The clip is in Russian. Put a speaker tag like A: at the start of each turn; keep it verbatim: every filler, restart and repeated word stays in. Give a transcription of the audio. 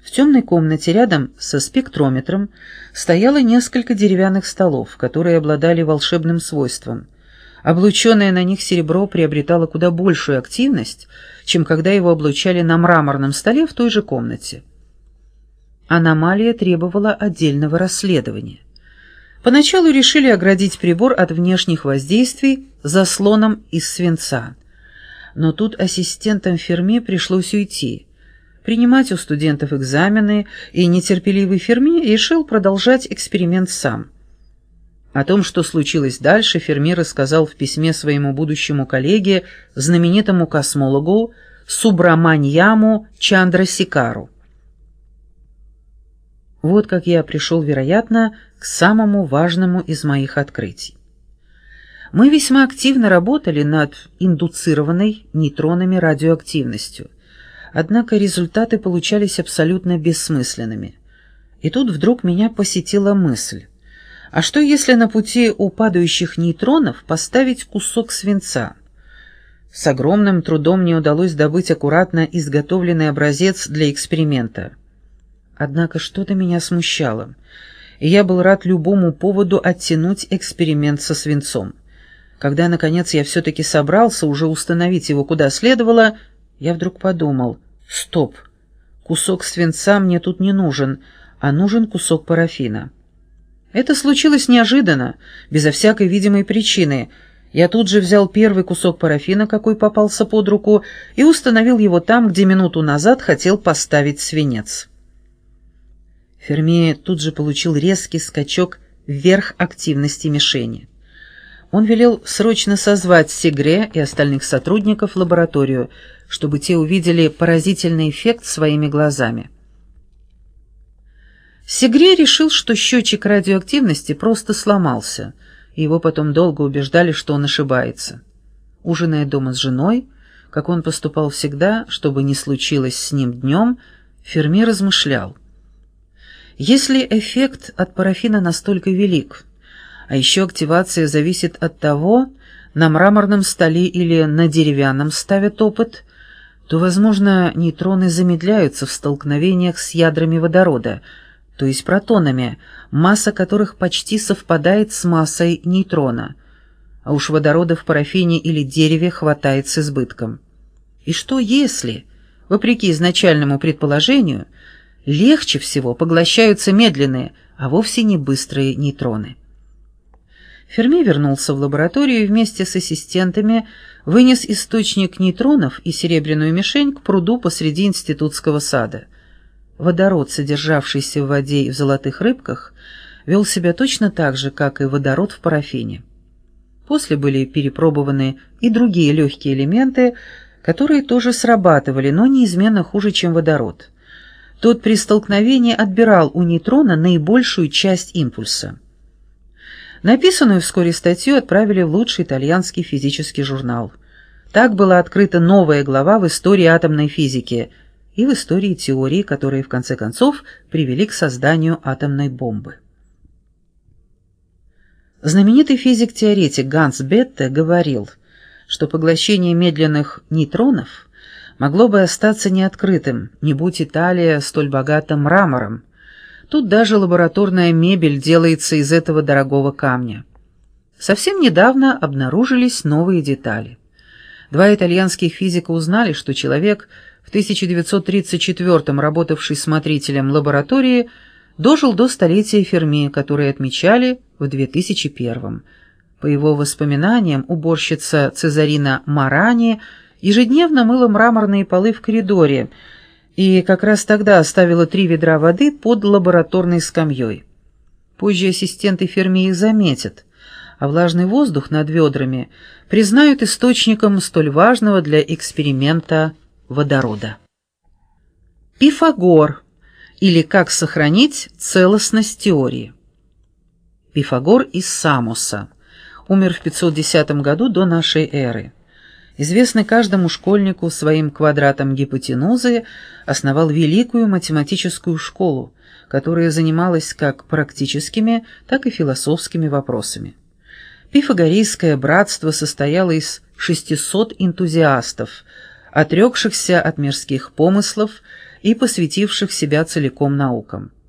A: В темной комнате рядом со спектрометром стояло несколько деревянных столов, которые обладали волшебным свойством. Облученное на них серебро приобретало куда большую активность, чем когда его облучали на мраморном столе в той же комнате. Аномалия требовала отдельного расследования. Поначалу решили оградить прибор от внешних воздействий заслоном из свинца. Но тут ассистентам Ферми пришлось уйти, принимать у студентов экзамены, и нетерпеливый Ферми решил продолжать эксперимент сам. О том, что случилось дальше, Ферми рассказал в письме своему будущему коллеге, знаменитому космологу Субраманьяму Чандрасекару. Вот как я пришел, вероятно, к самому важному из моих открытий. Мы весьма активно работали над индуцированной нейтронами радиоактивностью, однако результаты получались абсолютно бессмысленными. И тут вдруг меня посетила мысль: а что если на пути у падающих нейтронов поставить кусок свинца? С огромным трудом мне удалось добыть аккуратно изготовленный образец для эксперимента. Однако что-то меня смущало, и я был рад любому поводу оттянуть эксперимент со свинцом. Когда, наконец, я все-таки собрался уже установить его куда следовало, я вдруг подумал: стоп, кусок свинца мне тут не нужен, а нужен кусок парафина. Это случилось неожиданно, безо всякой видимой причины. Я тут же взял первый кусок парафина, какой попался под руку, и установил его там, где минуту назад хотел поставить свинец. Ферми тут же получил резкий скачок вверх активности мишени. Он велел срочно созвать Сегре и остальных сотрудников в лабораторию, чтобы те увидели поразительный эффект своими глазами. Сегре решил, что счетчик радиоактивности просто сломался, и его потом долго убеждали, что он ошибается. Ужиная дома с женой, как он поступал всегда, что бы ни случилось с ним днем, Ферми размышлял: если эффект от парафина настолько велик, а еще активация зависит от того, на мраморном столе или на деревянном ставят опыт, то, возможно, нейтроны замедляются в столкновениях с ядрами водорода, то есть протонами, масса которых почти совпадает с массой нейтрона, а уж водорода в парафине или дереве хватает с избытком. И что если, вопреки изначальному предположению, легче всего поглощаются медленные, а вовсе не быстрые нейтроны? Ферми вернулся в лабораторию и вместе с ассистентами вынес источник нейтронов и серебряную мишень к пруду посреди институтского сада. Водород, содержавшийся в воде и в золотых рыбках, вел себя точно так же, как и водород в парафине. После были перепробованы и другие легкие элементы, которые тоже срабатывали, но неизменно хуже, чем водород. Тот при столкновении отбирал у нейтрона наибольшую часть импульса. Написанную вскоре статью отправили в лучший итальянский физический журнал. Так была открыта новая глава в истории атомной физики и в истории теории, которые в конце концов привели к созданию атомной бомбы. Знаменитый физик-теоретик Ганс Бетте говорил, что поглощение медленных нейтронов могло бы остаться неоткрытым, не будь Италия столь богата мрамором. Тут даже лабораторная мебель делается из этого дорогого камня. Совсем недавно обнаружились новые детали. Два итальянских физика узнали, что человек, в тысяча девятьсот тридцать четвёртом работавший смотрителем лаборатории, дожил до столетия Ферми, которое отмечали в две тысячи первом. По его воспоминаниям, уборщица Цезарина Марани ежедневно мыла мраморные полы в коридоре, и как раз тогда оставила три ведра воды под лабораторной скамьей. Позже ассистенты Ферми их заметят, а влажный воздух над ведрами признают источником столь важного для эксперимента водорода. Пифагор, или как сохранить целостность теории. Пифагор из Самоса, умер в пятьсот десятом году до нашей эры. Известный каждому школьнику своим квадратом гипотенузы, основал великую математическую школу, которая занималась как практическими, так и философскими вопросами. Пифагорейское братство состояло из шестисот энтузиастов, отрекшихся от мирских помыслов и посвятивших себя целиком наукам.